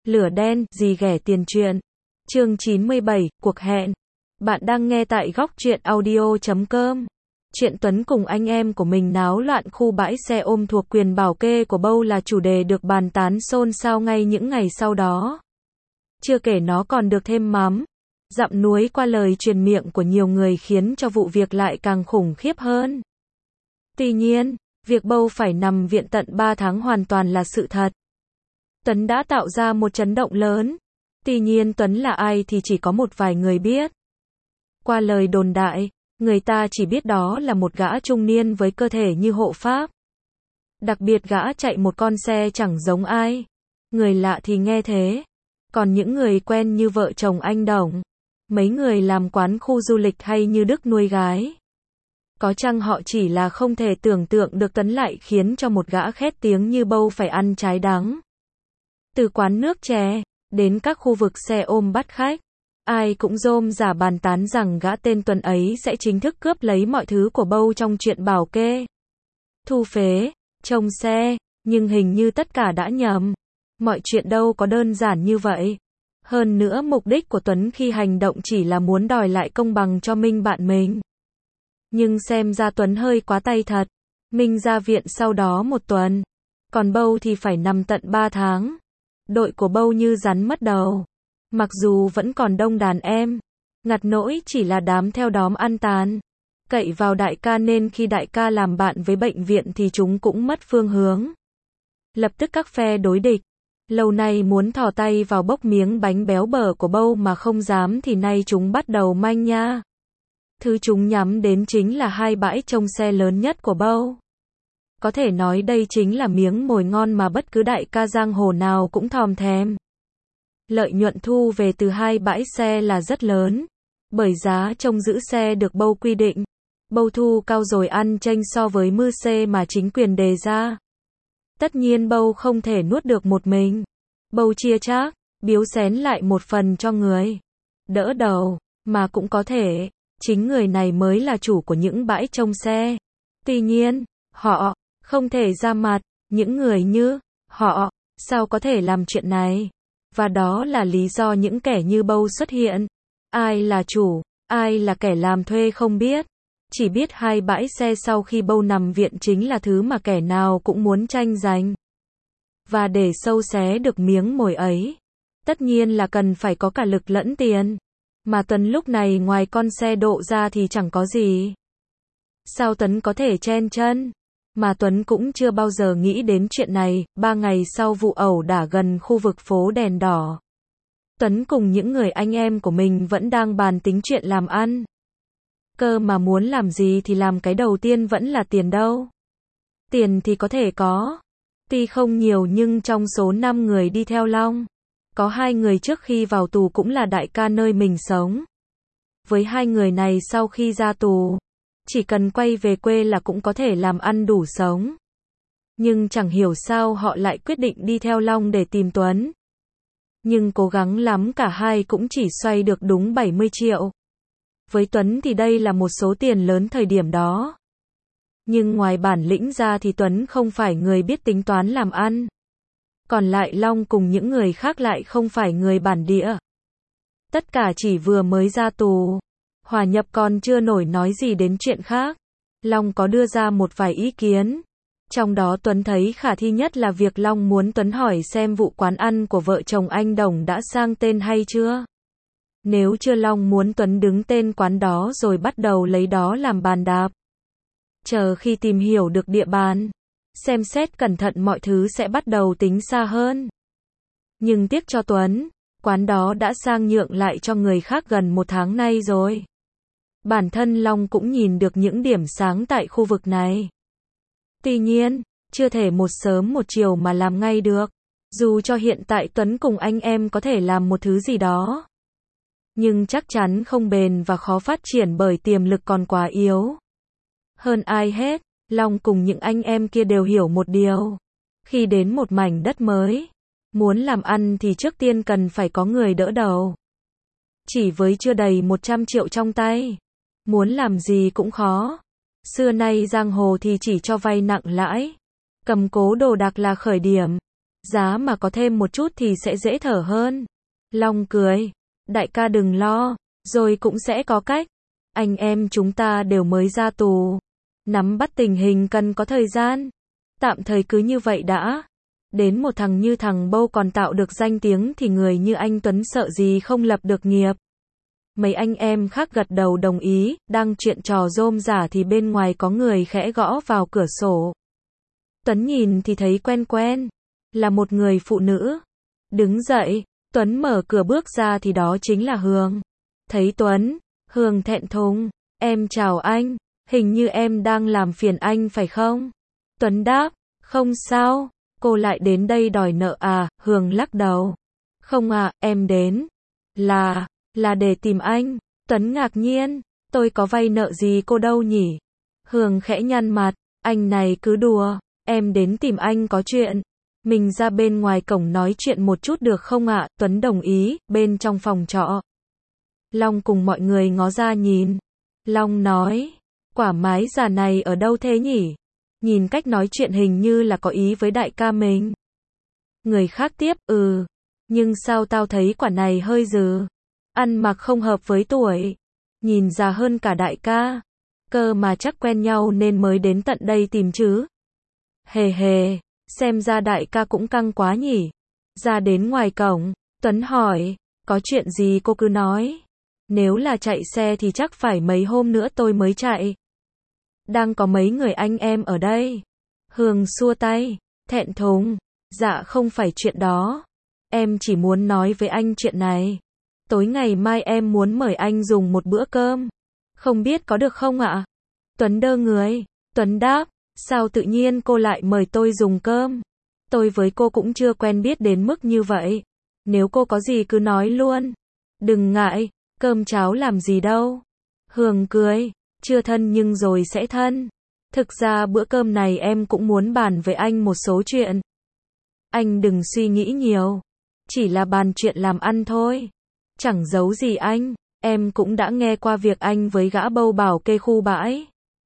Lửa đen, gì ghẻ tiền truyện. Chương 97, cuộc hẹn. Bạn đang nghe tại góc truyện audio.com. Chuyện Tuấn cùng anh em của mình náo loạn khu bãi xe ôm thuộc quyền bảo kê của Bâu là chủ đề được bàn tán xôn xao ngay những ngày sau đó. Chưa kể nó còn được thêm mắm, dặm núi qua lời truyền miệng của nhiều người khiến cho vụ việc lại càng khủng khiếp hơn. Tuy nhiên, việc Bâu phải nằm viện tận 3 tháng hoàn toàn là sự thật. Tuấn đã tạo ra một chấn động lớn. Tuy nhiên Tuấn là ai thì chỉ có một vài người biết. Qua lời đồn đại, người ta chỉ biết đó là một gã trung niên với cơ thể như hộ pháp. Đặc biệt gã chạy một con xe chẳng giống ai. Người lạ thì nghe thế. Còn những người quen như vợ chồng anh Đồng, mấy người làm quán khu du lịch hay như Đức nuôi gái. Có chăng họ chỉ là không thể tưởng tượng được Tuấn lại khiến cho một gã khét tiếng như Bâu phải ăn trái đắng. Từ quán nước chè, đến các khu vực xe ôm bắt khách, ai cũng rôm rả bàn tán rằng gã tên Tuấn ấy sẽ chính thức cướp lấy mọi thứ của Bâu trong chuyện bảo kê, thu phế, trông xe, nhưng hình như tất cả đã nhầm. Mọi chuyện đâu có đơn giản như vậy. Hơn nữa mục đích của Tuấn khi hành động chỉ là muốn đòi lại công bằng cho Minh bạn mình. Nhưng xem ra Tuấn hơi quá tay thật. Minh ra viện sau đó 1 tuần, còn Bâu thì phải nằm tận 3 tháng. Đội của Bâu như rắn mất đầu. Mặc dù vẫn còn đông đàn em, ngặt nỗi chỉ là đám theo đóm ăn tàn. Cậy vào đại ca nên khi đại ca làm bạn với bệnh viện thì chúng cũng mất phương hướng. Lập tức các phe đối địch. Lâu nay muốn thò tay vào bốc miếng bánh béo bở của Bâu mà không dám thì nay chúng bắt đầu manh nha. Thứ chúng nhắm đến chính là 2 bãi trông xe lớn nhất của Bâu. Có thể nói đây chính là miếng mồi ngon mà bất cứ đại ca giang hồ nào cũng thòm thèm. Lợi nhuận thu về từ 2 bãi xe là rất lớn, bởi giá trông giữ xe được Bâu quy định. Bâu thu cao rồi ăn chênh so với mư xê mà chính quyền đề ra. Tất nhiên Bâu không thể nuốt được một mình. Bâu chia chác, biếu xén lại một phần cho người đỡ đầu, mà cũng có thể chính người này mới là chủ của những bãi trông xe. Tuy nhiên, họ không thể ra mặt, những người như họ sao có thể làm chuyện này? Và đó là lý do những kẻ như Bâu xuất hiện. Ai là chủ, ai là kẻ làm thuê không biết. Chỉ biết 2 bãi xe sau khi Bâu nằm viện chính là thứ mà kẻ nào cũng muốn tranh giành. Và để sâu xé được miếng mồi ấy, tất nhiên là cần phải có cả lực lẫn tiền. Mà Tuấn lúc này ngoài con xe độ ra thì chẳng có gì. Sao Tuấn có thể chen chân? Mà Tuấn cũng chưa bao giờ nghĩ đến chuyện này. 3 ngày sau vụ ẩu đả gần khu vực phố đèn đỏ, Tuấn cùng những người anh em của mình vẫn đang bàn tính chuyện làm ăn. Cơ mà muốn làm gì thì làm, cái đầu tiên vẫn là tiền đâu. Tiền thì có thể có. Tuy không nhiều nhưng trong số 5 người đi theo Long, có 2 người trước khi vào tù cũng là đại ca nơi mình sống. Với 2 người này sau khi ra tù, chỉ cần quay về quê là cũng có thể làm ăn đủ sống. Nhưng chẳng hiểu sao họ lại quyết định đi theo Long để tìm Tuấn. Nhưng cố gắng lắm cả hai cũng chỉ xoay được đúng 70 triệu. Với Tuấn thì đây là một số tiền lớn thời điểm đó. Nhưng ngoài bản lĩnh ra thì Tuấn không phải người biết tính toán làm ăn. Còn lại Long cùng những người khác lại không phải người bản địa. Tất cả chỉ vừa mới ra tù, hòa nhập còn chưa nổi nói gì đến chuyện khác. Long có đưa ra một vài ý kiến. Trong đó Tuấn thấy khả thi nhất là việc Long muốn Tuấn hỏi xem vụ quán ăn của vợ chồng anh Đồng đã sang tên hay chưa. Nếu chưa, Long muốn Tuấn đứng tên quán đó rồi bắt đầu lấy đó làm bàn đạp. Chờ khi tìm hiểu được địa bàn, xem xét cẩn thận mọi thứ sẽ bắt đầu tính xa hơn. Nhưng tiếc cho Tuấn, quán đó đã sang nhượng lại cho người khác gần 1 tháng nay rồi. Bản thân Long cũng nhìn được những điểm sáng tại khu vực này. Tuy nhiên, chưa thể một sớm một chiều mà làm ngay được. Dù cho hiện tại Tuấn cùng anh em có thể làm một thứ gì đó, nhưng chắc chắn không bền và khó phát triển bởi tiềm lực còn quá yếu. Hơn ai hết, Long cùng những anh em kia đều hiểu một điều. Khi đến một mảnh đất mới, muốn làm ăn thì trước tiên cần phải có người đỡ đầu. Chỉ với chưa đầy 100 triệu trong tay, muốn làm gì cũng khó. Xưa nay giang hồ thì chỉ cho vay nặng lãi, cầm cố đồ đạc là khởi điểm. Giá mà có thêm một chút thì sẽ dễ thở hơn. Long cười. Đại ca đừng lo, rồi cũng sẽ có cách. Anh em chúng ta đều mới ra tù. Nắm bắt tình hình cần có thời gian. Tạm thời cứ như vậy đã. Đến một thằng như thằng Bâu còn tạo được danh tiếng thì người như anh Tuấn sợ gì không lập được nghiệp. Mấy anh em khác gật đầu đồng ý, đang chuyện trò rôm rả thì bên ngoài có người khẽ gõ vào cửa sổ. Tuấn nhìn thì thấy quen quen, là một người phụ nữ. Đứng dậy, Tuấn mở cửa bước ra thì đó chính là Hương. Thấy Tuấn, Hương thẹn thùng, em chào anh, hình như em đang làm phiền anh phải không? Tuấn đáp, không sao, cô lại đến đây đòi nợ à? Hương lắc đầu. Không à, em đến. Là để tìm anh. Tuấn ngạc nhiên, tôi có vay nợ gì cô đâu nhỉ? Hương khẽ nhăn mặt, anh này cứ đùa, em đến tìm anh có chuyện. Mình ra bên ngoài cổng nói chuyện một chút được không ạ? Tuấn đồng ý, bên trong phòng trọ. Long cùng mọi người ngó ra nhìn. Long nói, quả mái già này ở đâu thế nhỉ? Nhìn cách nói chuyện hình như là có ý với đại ca mình. Người khác tiếp, nhưng sao tao thấy quả này hơi dừ. Ăn mặc không hợp với tuổi. Nhìn già hơn cả đại ca. Cơ mà chắc quen nhau nên mới đến tận đây tìm chứ. Hề hề, xem ra đại ca cũng căng quá nhỉ. Ra đến ngoài cổng, Tuấn hỏi, có chuyện gì cô cứ nói. Nếu là chạy xe thì chắc phải mấy hôm nữa tôi mới chạy. Đang có mấy người anh em ở đây. Hương xua tay, thẹn thùng, dạ không phải chuyện đó. Em chỉ muốn nói với anh chuyện này. Tối ngày mai em muốn mời anh dùng một bữa cơm. Không biết có được không ạ? Tuấn đơ người. Tuấn đáp, sao tự nhiên cô lại mời tôi dùng cơm? Tôi với cô cũng chưa quen biết đến mức như vậy. Nếu cô có gì cứ nói luôn. Đừng ngại, cơm cháo làm gì đâu. Hương cười, chưa thân nhưng rồi sẽ thân. Thực ra bữa cơm này em cũng muốn bàn với anh một số chuyện. Anh đừng suy nghĩ nhiều. Chỉ là bàn chuyện làm ăn thôi. Chẳng giấu gì anh, em cũng đã nghe qua việc anh với gã Bâu bảo kê khu bãi.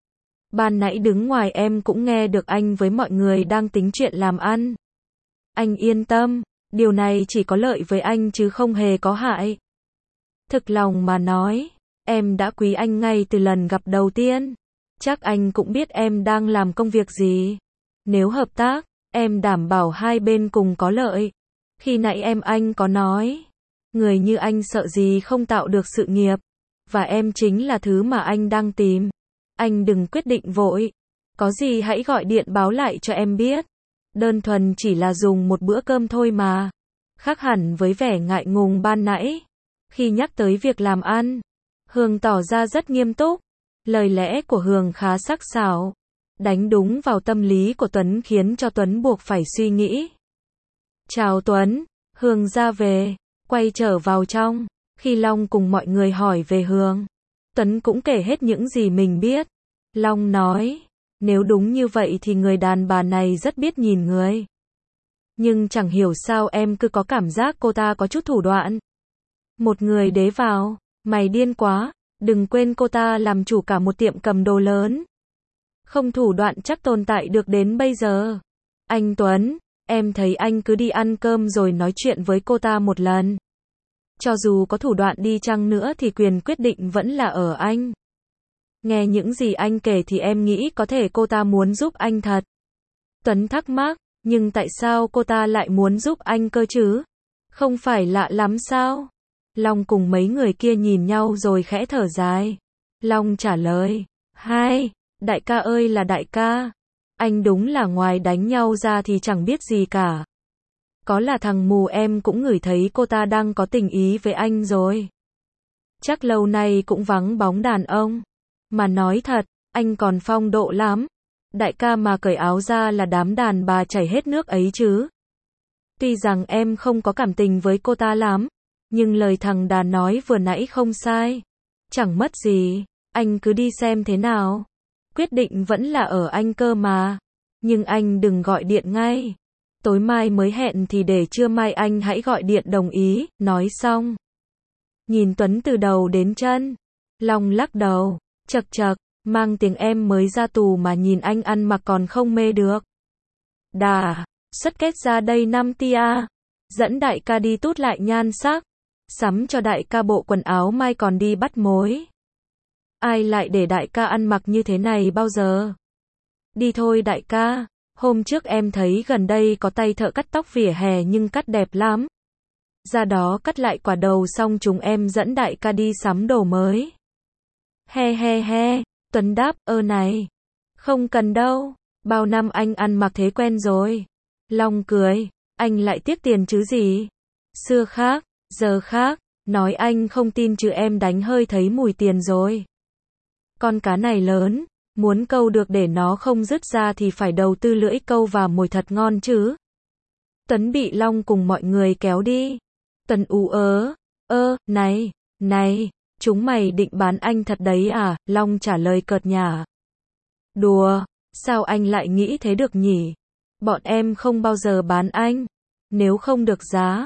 Ban nãy đứng ngoài em cũng nghe được anh với mọi người đang tính chuyện làm ăn. Anh yên tâm, điều này chỉ có lợi với anh chứ không hề có hại. Thực lòng mà nói, em đã quý anh ngay từ lần gặp đầu tiên. Chắc anh cũng biết em đang làm công việc gì. Nếu hợp tác, em đảm bảo hai bên cùng có lợi. Khi nãy anh có nói, người như anh sợ gì không tạo được sự nghiệp. Và em chính là thứ mà anh đang tìm. Anh đừng quyết định vội. Có gì hãy gọi điện báo lại cho em biết. Đơn thuần chỉ là dùng một bữa cơm thôi mà. Khác hẳn với vẻ ngại ngùng ban nãy. Khi nhắc tới việc làm ăn, Hương tỏ ra rất nghiêm túc. Lời lẽ của Hương khá sắc sảo. Đánh đúng vào tâm lý của Tuấn khiến cho Tuấn buộc phải suy nghĩ. Chào Tuấn. Hương ra về, quay trở vào trong. Khi Long cùng mọi người hỏi về Hương, Tuấn cũng kể hết những gì mình biết. Long nói, nếu đúng như vậy thì người đàn bà này rất biết nhìn người. Nhưng chẳng hiểu sao em cứ có cảm giác cô ta có chút thủ đoạn. Một người đế vào, mày điên quá, đừng quên cô ta làm chủ cả một tiệm cầm đồ lớn. Không thủ đoạn chắc tồn tại được đến bây giờ. Anh Tuấn, em thấy anh cứ đi ăn cơm rồi nói chuyện với cô ta một lần. Cho dù có thủ đoạn đi chăng nữa thì quyền quyết định vẫn là ở anh. Nghe những gì anh kể thì em nghĩ có thể cô ta muốn giúp anh thật. Tuấn thắc mắc, nhưng tại sao cô ta lại muốn giúp anh cơ chứ? Không phải lạ lắm sao? Long cùng mấy người kia nhìn nhau rồi khẽ thở dài. Long trả lời, đại ca ơi là đại ca. Anh đúng là ngoài đánh nhau ra thì chẳng biết gì cả. Có là thằng mù em cũng ngửi thấy cô ta đang có tình ý với anh rồi. Chắc lâu nay cũng vắng bóng đàn ông. Mà nói thật, anh còn phong độ lắm. Đại ca mà cởi áo ra là đám đàn bà chảy hết nước ấy chứ. Tuy rằng em không có cảm tình với cô ta lắm, nhưng lời thằng đàn nói vừa nãy không sai. Chẳng mất gì, anh cứ đi xem thế nào. Quyết định vẫn là ở anh cơ mà. Nhưng anh đừng gọi điện ngay. Tối mai mới hẹn thì để trưa mai anh hãy gọi điện đồng ý. Nói xong, nhìn Tuấn từ đầu đến chân. Long lắc đầu, chậc chậc, mang tiếng em mới ra tù mà nhìn anh ăn mặc còn không mê được. Đà, Xuất kết ra đây 5 tia. Dẫn đại ca đi tút lại nhan sắc. Sắm cho đại ca bộ quần áo mai còn đi bắt mối. Ai lại để đại ca ăn mặc như thế này bao giờ? Đi thôi đại ca. Hôm trước em thấy gần đây có tay thợ cắt tóc vỉa hè nhưng cắt đẹp lắm. Ra đó cắt lại quả đầu xong chúng em dẫn đại ca đi sắm đồ mới. He he he. Tuấn đáp, này. Không cần đâu. Bao năm anh ăn mặc thế quen rồi. Long cười. Anh lại tiếc tiền chứ gì? Xưa khác, giờ khác. Nói anh không tin chứ em đánh hơi thấy mùi tiền rồi. Con cá này lớn. Muốn câu được để nó không rứt ra thì phải đầu tư lưỡi câu và mồi thật ngon chứ. Tuấn bị Long cùng mọi người kéo đi. Tuấn ú này, chúng mày định bán anh thật đấy à? Long trả lời cợt nhả. Đùa, sao anh lại nghĩ thế được nhỉ? Bọn em không bao giờ bán anh. Nếu không được giá,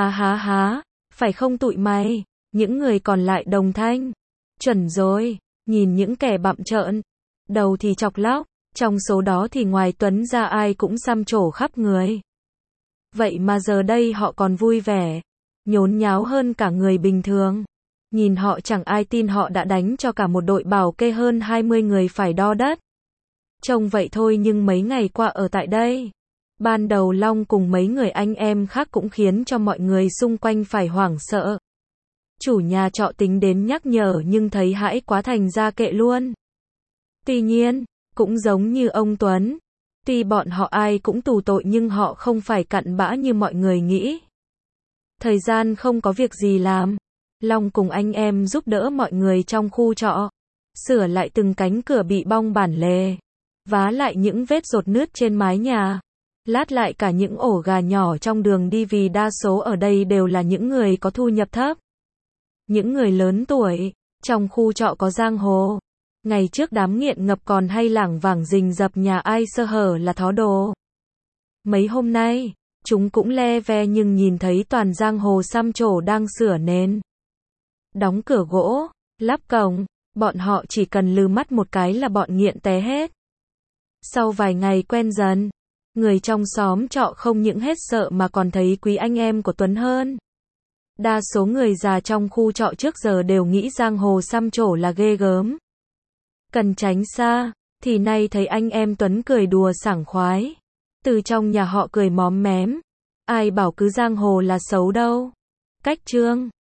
há, phải không tụi mày? Những người còn lại đồng thanh. Chuẩn rồi, nhìn những kẻ bặm trợn. Đầu thì chọc lóc, trong số đó thì ngoài Tuấn ra ai cũng xăm trổ khắp người. Vậy mà giờ đây họ còn vui vẻ, nhốn nháo hơn cả người bình thường. Nhìn họ chẳng ai tin họ đã đánh cho cả một đội bảo kê hơn 20 người phải đo đất. Trông vậy thôi nhưng mấy ngày qua ở tại đây, ban đầu Long cùng mấy người anh em khác cũng khiến cho mọi người xung quanh phải hoảng sợ. Chủ nhà trọ tính đến nhắc nhở nhưng thấy hãi quá thành ra kệ luôn. Tuy nhiên, cũng giống như ông Tuấn, tuy bọn họ ai cũng tù tội nhưng họ không phải cặn bã như mọi người nghĩ. Thời gian không có việc gì làm, Long cùng anh em giúp đỡ mọi người trong khu trọ, sửa lại từng cánh cửa bị bong bản lề, vá lại những vết dột nứt trên mái nhà, lát lại cả những ổ gà nhỏ trong đường đi vì đa số ở đây đều là những người có thu nhập thấp. Những người lớn tuổi, trong khu trọ có giang hồ. Ngày trước đám nghiện ngập còn hay lảng vảng rình rập nhà ai sơ hở là thó đồ. Mấy hôm nay, chúng cũng le ve nhưng nhìn thấy toàn giang hồ xăm trổ đang sửa nền. Đóng cửa gỗ, lắp cổng, bọn họ chỉ cần lừ mắt một cái là bọn nghiện té hết. Sau vài ngày quen dần, người trong xóm trọ không những hết sợ mà còn thấy quý anh em của Tuấn hơn. Đa số người già trong khu trọ trước giờ đều nghĩ giang hồ xăm trổ là ghê gớm, cần tránh xa, thì nay thấy anh em Tuấn cười đùa sảng khoái. Từ trong nhà họ cười móm mém. Ai bảo cứ giang hồ là xấu đâu. Cách chương